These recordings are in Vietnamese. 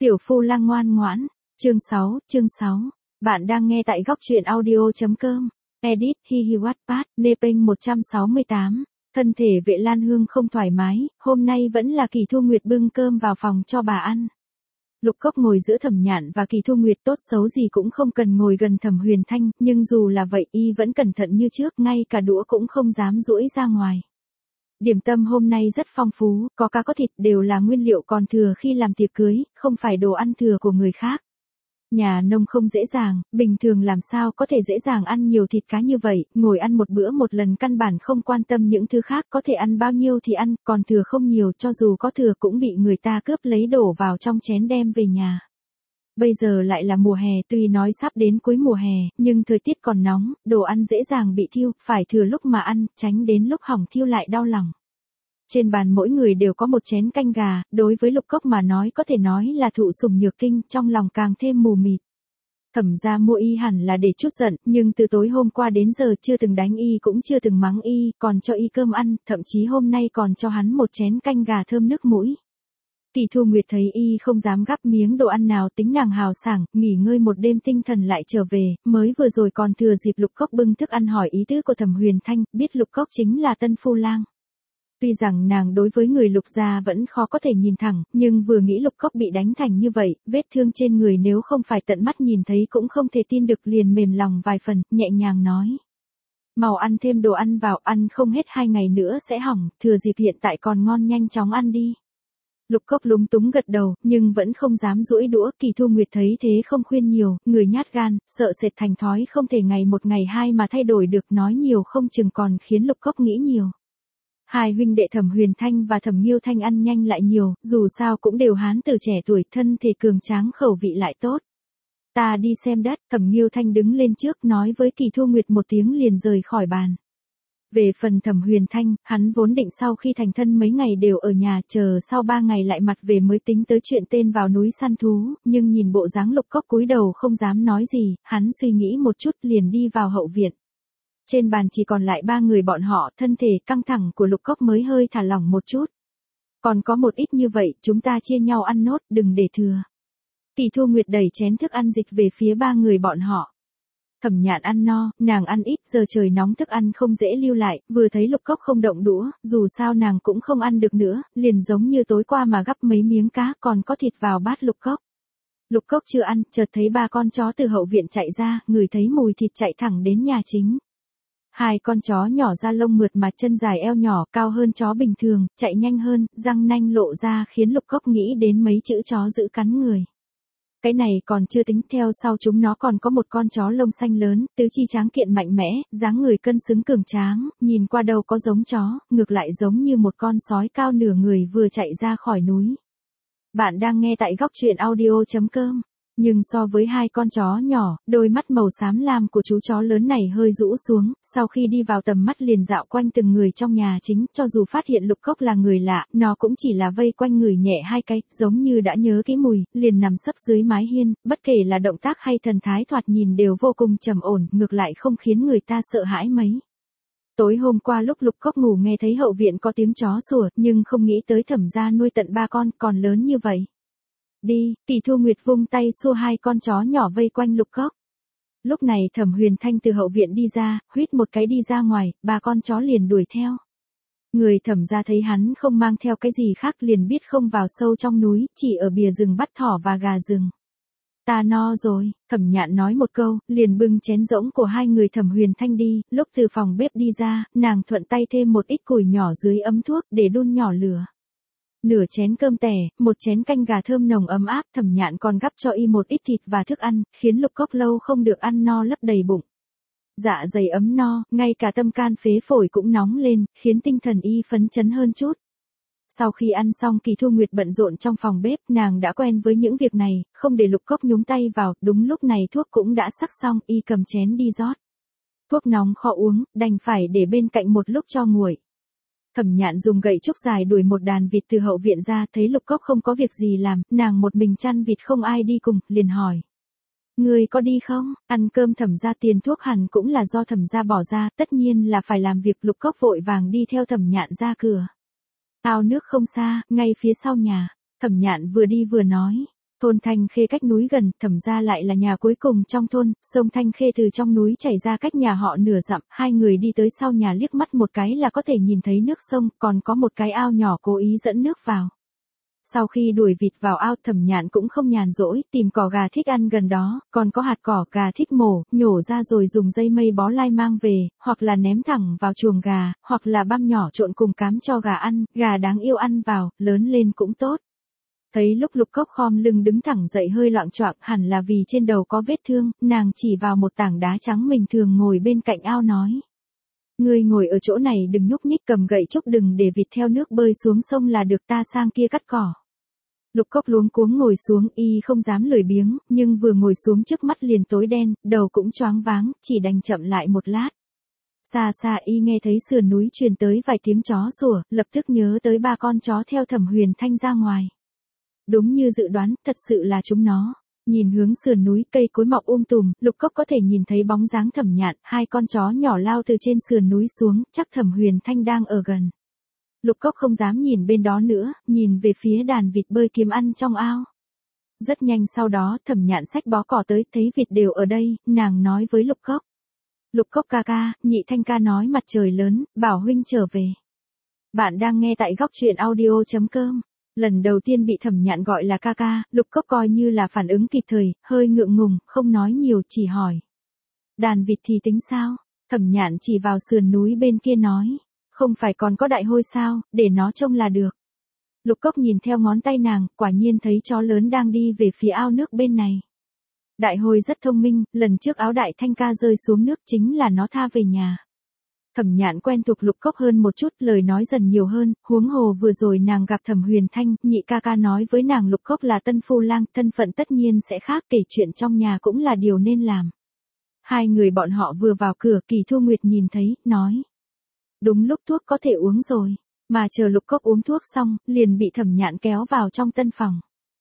Tiểu Phu Lang ngoan ngoãn, chương 6, bạn đang nghe tại góc truyện audio.com, edit, hi Wattpad, Nepeng 168, thân thể Vệ Lan Hương không thoải mái, hôm nay vẫn là Kỳ Thu Nguyệt bưng cơm vào phòng cho bà ăn. Lục Cốc ngồi giữa Thẩm Nhạn và Kỳ Thu Nguyệt, tốt xấu gì cũng không cần ngồi gần Thẩm Huyền Thanh, nhưng dù là vậy y vẫn cẩn thận như trước, ngay cả đũa cũng không dám duỗi ra ngoài. Điểm tâm hôm nay rất phong phú, có cá có thịt, đều là nguyên liệu còn thừa khi làm tiệc cưới, không phải đồ ăn thừa của người khác. Nhà nông không dễ dàng, bình thường làm sao có thể dễ dàng ăn nhiều thịt cá như vậy, ngồi ăn một bữa một lần căn bản không quan tâm những thứ khác, có thể ăn bao nhiêu thì ăn, còn thừa không nhiều, cho dù có thừa cũng bị người ta cướp lấy đổ vào trong chén đem về nhà. Bây giờ lại là mùa hè, tuy nói sắp đến cuối mùa hè, nhưng thời tiết còn nóng, đồ ăn dễ dàng bị thiêu, phải thừa lúc mà ăn, tránh đến lúc hỏng thiêu lại đau lòng. Trên bàn mỗi người đều có một chén canh gà, đối với Lục Cốc mà nói có thể nói là thụ sủng nhược kinh, trong lòng càng thêm mù mịt. Thẩm gia mua y hẳn là để chút giận, nhưng từ tối hôm qua đến giờ chưa từng đánh y cũng chưa từng mắng y, còn cho y cơm ăn, thậm chí hôm nay còn cho hắn một chén canh gà thơm nước mũi. Kỳ Thu Nguyệt thấy y không dám gắp miếng đồ ăn nào, tính nàng hào sảng, nghỉ ngơi một đêm tinh thần lại trở về, mới vừa rồi còn thừa dịp Lục Cốc bưng thức ăn hỏi ý tứ của Thẩm Huyền Thanh, biết Lục Cốc chính là tân phu lang. Tuy rằng nàng đối với người Lục gia vẫn khó có thể nhìn thẳng, nhưng vừa nghĩ Lục Cốc bị đánh thành như vậy, vết thương trên người nếu không phải tận mắt nhìn thấy cũng không thể tin được, liền mềm lòng vài phần, nhẹ nhàng nói. Mau ăn thêm đồ ăn vào, ăn không hết 2 ngày nữa sẽ hỏng, thừa dịp hiện tại còn ngon nhanh chóng ăn đi. Lục Cốc lúng túng gật đầu, nhưng vẫn không dám duỗi đũa. Kỳ Thu Nguyệt thấy thế không khuyên nhiều, người nhát gan, sợ sệt thành thói không thể ngày một ngày hai mà thay đổi được, nói nhiều không chừng còn khiến Lục Cốc nghĩ nhiều. Hai huynh đệ Thẩm Huyền Thanh và Thẩm Nghiêu Thanh ăn nhanh lại nhiều, dù sao cũng đều hán tử trẻ tuổi, thân thể cường tráng, khẩu vị lại tốt. Ta đi xem đất. Thẩm Nghiêu Thanh đứng lên trước nói với Kỳ Thu Nguyệt một tiếng liền rời khỏi bàn. Về phần Thẩm Huyền Thanh, hắn vốn định sau khi thành thân mấy ngày đều ở nhà, chờ sau 3 ngày lại mặt về mới tính tới chuyện tên vào núi săn thú, nhưng nhìn bộ dáng Lục Cốc cúi đầu không dám nói gì, hắn suy nghĩ một chút liền đi vào hậu viện. Trên bàn chỉ còn lại 3 người bọn họ, thân thể căng thẳng của Lục Cốc mới hơi thả lỏng một chút. Còn có một ít như vậy, chúng ta chia nhau ăn nốt, đừng để thừa. Kỳ Thu Nguyệt đẩy chén thức ăn dịch về phía 3 người bọn họ. Thẩm Nhạn ăn no, nàng ăn ít, giờ trời nóng thức ăn không dễ lưu lại, vừa thấy Lục Cốc không động đũa, dù sao nàng cũng không ăn được nữa, liền giống như tối qua mà gắp mấy miếng cá còn có thịt vào bát Lục Cốc. Lục Cốc chưa ăn, chợt thấy 3 con chó từ hậu viện chạy ra, ngửi thấy mùi thịt chạy thẳng đến nhà chính. 2 con chó nhỏ da lông mượt mà chân dài eo nhỏ, cao hơn chó bình thường, chạy nhanh hơn, răng nanh lộ ra khiến Lục Cốc nghĩ đến mấy chữ chó giữ cắn người. Cái này còn chưa tính, theo sau chúng nó còn có một con chó lông xanh lớn, tứ chi tráng kiện mạnh mẽ, dáng người cân xứng cường tráng, nhìn qua đâu có giống chó, ngược lại giống như một con sói cao nửa người vừa chạy ra khỏi núi. Bạn đang nghe tại góc truyện audio.com. Nhưng so với 2 con chó nhỏ, đôi mắt màu xám lam của chú chó lớn này hơi rũ xuống, sau khi đi vào tầm mắt liền dạo quanh từng người trong nhà chính, cho dù phát hiện Lục Cốc là người lạ, nó cũng chỉ là vây quanh người nhẹ 2 cái, giống như đã nhớ kỹ mùi, liền nằm sấp dưới mái hiên, bất kể là động tác hay thần thái thoạt nhìn đều vô cùng trầm ổn, ngược lại không khiến người ta sợ hãi mấy. Tối hôm qua lúc Lục Cốc ngủ nghe thấy hậu viện có tiếng chó sủa, nhưng không nghĩ tới Thẩm gia nuôi tận 3 con, còn lớn như vậy. Đi, Kỳ Thu Nguyệt vung tay xua 2 con chó nhỏ vây quanh Lục Cốc. Lúc này Thẩm Huyền Thanh từ hậu viện đi ra, huýt một cái đi ra ngoài, 3 con chó liền đuổi theo. Người Thẩm gia thấy hắn không mang theo cái gì khác liền biết không vào sâu trong núi, chỉ ở bìa rừng bắt thỏ và gà rừng. Ta no rồi, Thẩm Nhạn nói một câu, liền bưng chén rỗng của 2 người Thẩm Huyền Thanh đi, lúc từ phòng bếp đi ra, nàng thuận tay thêm một ít củi nhỏ dưới ấm thuốc để đun nhỏ lửa. Nửa chén cơm tẻ, một chén canh gà thơm nồng ấm áp, Thẩm Nhạn còn gắp cho y một ít thịt và thức ăn, khiến Lục Cốc lâu không được ăn no lấp đầy bụng. Dạ dày ấm no, ngay cả tâm can phế phổi cũng nóng lên, khiến tinh thần y phấn chấn hơn chút. Sau khi ăn xong Kỳ Thu Nguyệt bận rộn trong phòng bếp, nàng đã quen với những việc này, không để Lục Cốc nhúng tay vào, đúng lúc này thuốc cũng đã sắc xong, y cầm chén đi rót. Thuốc nóng khó uống, đành phải để bên cạnh một lúc cho nguội. Thẩm Nhạn dùng gậy trúc dài đuổi một đàn vịt từ hậu viện ra, thấy Lục Cốc không có việc gì làm, nàng một mình chăn vịt không ai đi cùng, liền hỏi. Ngươi có đi không? Ăn cơm Thẩm gia, tiền thuốc hẳn cũng là do Thẩm gia bỏ ra, tất nhiên là phải làm việc. Lục Cốc vội vàng đi theo Thẩm Nhạn ra cửa. Ao nước không xa, ngay phía sau nhà. Thẩm Nhạn vừa đi vừa nói. Thôn Thanh Khê cách núi gần, Thẩm gia lại là nhà cuối cùng trong thôn, sông Thanh Khê từ trong núi chảy ra cách nhà họ nửa dặm, hai người đi tới sau nhà liếc mắt một cái là có thể nhìn thấy nước sông, còn có một cái ao nhỏ cố ý dẫn nước vào. Sau khi đuổi vịt vào ao, Thẩm Nhạn cũng không nhàn rỗi, tìm cỏ gà thích ăn gần đó, còn có hạt cỏ gà thích mổ, nhổ ra rồi dùng dây mây bó lai mang về, hoặc là ném thẳng vào chuồng gà, hoặc là băm nhỏ trộn cùng cám cho gà ăn, gà đáng yêu ăn vào, lớn lên cũng tốt. Thấy lúc Lục Cốc khom lưng đứng thẳng dậy hơi loạng choạng, hẳn là vì trên đầu có vết thương, nàng chỉ vào một tảng đá trắng mình thường ngồi bên cạnh ao nói. Ngươi ngồi ở chỗ này đừng nhúc nhích, cầm gậy trúc đừng để vịt theo nước bơi xuống sông là được, ta sang kia cắt cỏ. Lục Cốc luống cuống ngồi xuống, y không dám lười biếng, nhưng vừa ngồi xuống trước mắt liền tối đen, đầu cũng choáng váng, chỉ đành chậm lại một lát. Xa xa y nghe thấy sườn núi truyền tới vài tiếng chó sủa, lập tức nhớ tới ba con chó theo Thẩm Huyền Thanh ra ngoài. Đúng như dự đoán, thật sự là chúng nó. Nhìn hướng sườn núi, cây cối mọc tùm, Lục Cốc có thể nhìn thấy bóng dáng Thẩm Nhạn, hai con chó nhỏ lao từ trên sườn núi xuống, chắc Thẩm Huyền Thanh đang ở gần. Lục Cốc không dám nhìn bên đó nữa, nhìn về phía đàn vịt bơi kiếm ăn trong ao. Rất nhanh sau đó, Thẩm Nhạn xách bó cỏ tới, thấy vịt đều ở đây, nàng nói với Lục Cốc. Lục Cốc ca ca, Nhị Thanh ca nói mặt trời lớn, bảo huynh trở về. Bạn đang nghe tại góc truyện audio.com. Lần đầu tiên bị Thẩm Nhạn gọi là ca ca, Lục Cốc coi như là phản ứng kịp thời, hơi ngượng ngùng, không nói nhiều, chỉ hỏi. Đàn vịt thì tính sao? Thẩm Nhạn chỉ vào sườn núi bên kia nói. Không phải còn có đại hôi sao, để nó trông là được. Lục Cốc nhìn theo ngón tay nàng, quả nhiên thấy chó lớn đang đi về phía ao nước bên này. Đại hôi rất thông minh, lần trước áo Đại Thanh ca rơi xuống nước chính là nó tha về nhà. Thẩm Nhạn quen thuộc Lục Cốc hơn một chút, lời nói dần nhiều hơn, huống hồ vừa rồi nàng gặp Thẩm Huyền Thanh, Nhị ca ca nói với nàng Lục Cốc là tân phu lang, thân phận tất nhiên sẽ khác, kể chuyện trong nhà cũng là điều nên làm. Hai người bọn họ vừa vào cửa, Kỳ Thu Nguyệt nhìn thấy, nói. Đúng lúc thuốc có thể uống rồi, mà chờ Lục Cốc uống thuốc xong, liền bị Thẩm Nhạn kéo vào trong tân phòng.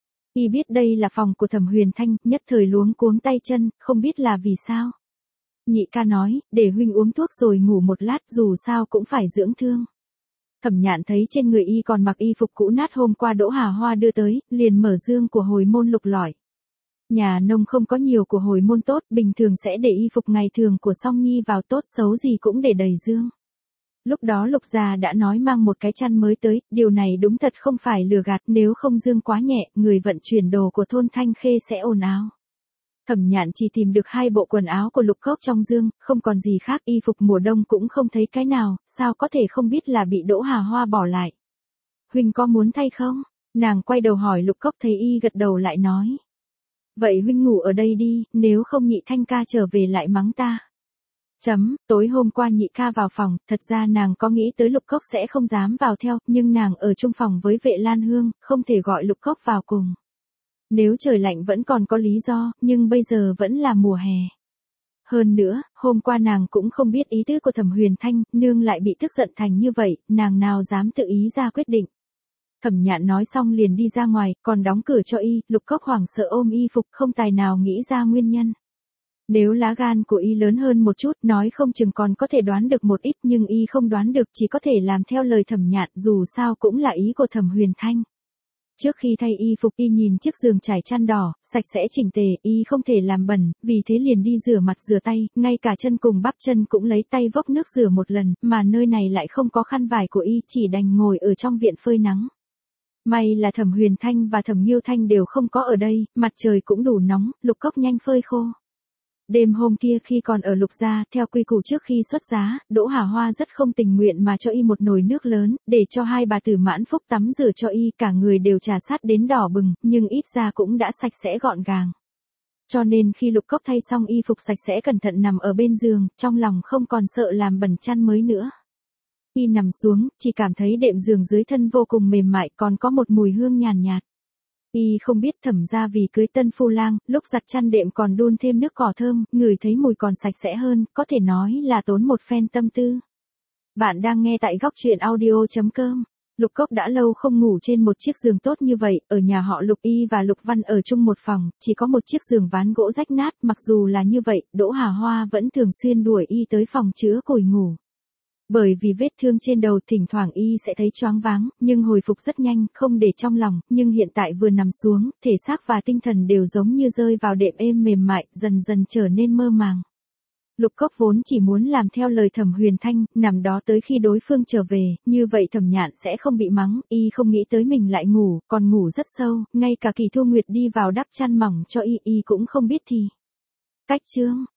Y biết đây là phòng của Thẩm Huyền Thanh, nhất thời luống cuống tay chân, không biết là vì sao. Nhị ca nói, để huynh uống thuốc rồi ngủ một lát, dù sao cũng phải dưỡng thương. Thẩm Nhạn thấy trên người y còn mặc y phục cũ nát hôm qua Đỗ Hà Hoa đưa tới, liền mở dương của hồi môn lục lọi. Nhà nông không có nhiều của hồi môn tốt, bình thường sẽ để y phục ngày thường của Song Nhi vào, tốt xấu gì cũng để đầy dương. Lúc đó Lục gia đã nói mang một cái chăn mới tới, điều này đúng thật không phải lừa gạt, nếu không dương quá nhẹ, người vận chuyển đồ của thôn Thanh Khê sẽ ồn ào. Thẩm Nhạn chỉ tìm được 2 bộ quần áo của Lục Cốc trong dương, không còn gì khác, y phục mùa đông cũng không thấy cái nào, sao có thể không biết là bị Đỗ Hà Hoa bỏ lại. Huynh có muốn thay không? Nàng quay đầu hỏi Lục Cốc, thấy y gật đầu lại nói. Vậy huynh ngủ ở đây đi, nếu không Nhị Thanh ca trở về lại mắng ta. Tối hôm qua Nhị ca vào phòng, thật ra nàng có nghĩ tới Lục Cốc sẽ không dám vào theo, nhưng nàng ở chung phòng với Vệ Lan Hương, không thể gọi Lục Cốc vào cùng. Nếu trời lạnh vẫn còn có lý do, nhưng bây giờ vẫn là mùa hè. Hơn nữa, hôm qua nàng cũng không biết ý tứ của Thẩm Huyền Thanh, nương lại bị tức giận thành như vậy, nàng nào dám tự ý ra quyết định. Thẩm Nhạn nói xong liền đi ra ngoài, còn đóng cửa cho y, Lục Cốc hoảng sợ ôm y phục, không tài nào nghĩ ra nguyên nhân. Nếu lá gan của y lớn hơn một chút, nói không chừng còn có thể đoán được một ít, nhưng y không đoán được, chỉ có thể làm theo lời Thẩm Nhạn, dù sao cũng là ý của Thẩm Huyền Thanh. Trước khi thay y phục, y nhìn chiếc giường trải chăn đỏ, sạch sẽ chỉnh tề, y không thể làm bẩn, vì thế liền đi rửa mặt rửa tay, ngay cả chân cùng bắp chân cũng lấy tay vốc nước rửa một lần, mà nơi này lại không có khăn vải của y, chỉ đành ngồi ở trong viện phơi nắng. May là Thẩm Huyền Thanh và Thẩm Nghiêu Thanh đều không có ở đây, mặt trời cũng đủ nóng, Lục Cốc nhanh phơi khô. Đêm hôm kia khi còn ở Lục gia, theo quy củ trước khi xuất giá, Đỗ Hà Hoa rất không tình nguyện mà cho y một nồi nước lớn, để cho hai bà tử Mãn Phúc tắm rửa cho y, cả người đều trà sát đến đỏ bừng, nhưng ít ra cũng đã sạch sẽ gọn gàng. Cho nên khi Lục Cốc thay xong y phục sạch sẽ cẩn thận nằm ở bên giường, trong lòng không còn sợ làm bẩn chăn mới nữa. Y nằm xuống, chỉ cảm thấy đệm giường dưới thân vô cùng mềm mại, còn có một mùi hương nhàn nhạt. Y không biết Thẩm gia vì cưới tân phu lang, lúc giặt chăn đệm còn đun thêm nước cỏ thơm, ngửi thấy mùi còn sạch sẽ hơn, có thể nói là tốn một phen tâm tư. Bạn đang nghe tại góc truyện audio.com. Lục Cốc đã lâu không ngủ trên một chiếc giường tốt như vậy, ở nhà họ Lục y và Lục Văn ở chung một phòng, chỉ có một chiếc giường ván gỗ rách nát, mặc dù là như vậy, Đỗ Hà Hoa vẫn thường xuyên đuổi y tới phòng chứa củi ngủ. Bởi vì vết thương trên đầu thỉnh thoảng y sẽ thấy choáng váng, nhưng hồi phục rất nhanh, không để trong lòng, nhưng hiện tại vừa nằm xuống, thể xác và tinh thần đều giống như rơi vào đệm êm mềm mại, dần dần trở nên mơ màng. Lục Cốc vốn chỉ muốn làm theo lời Thẩm Huyền Thanh, nằm đó tới khi đối phương trở về, như vậy Thẩm Nhạn sẽ không bị mắng, y không nghĩ tới mình lại ngủ, còn ngủ rất sâu, ngay cả Kỳ Thu Nguyệt đi vào đắp chăn mỏng cho y cũng không biết thì. Cách chương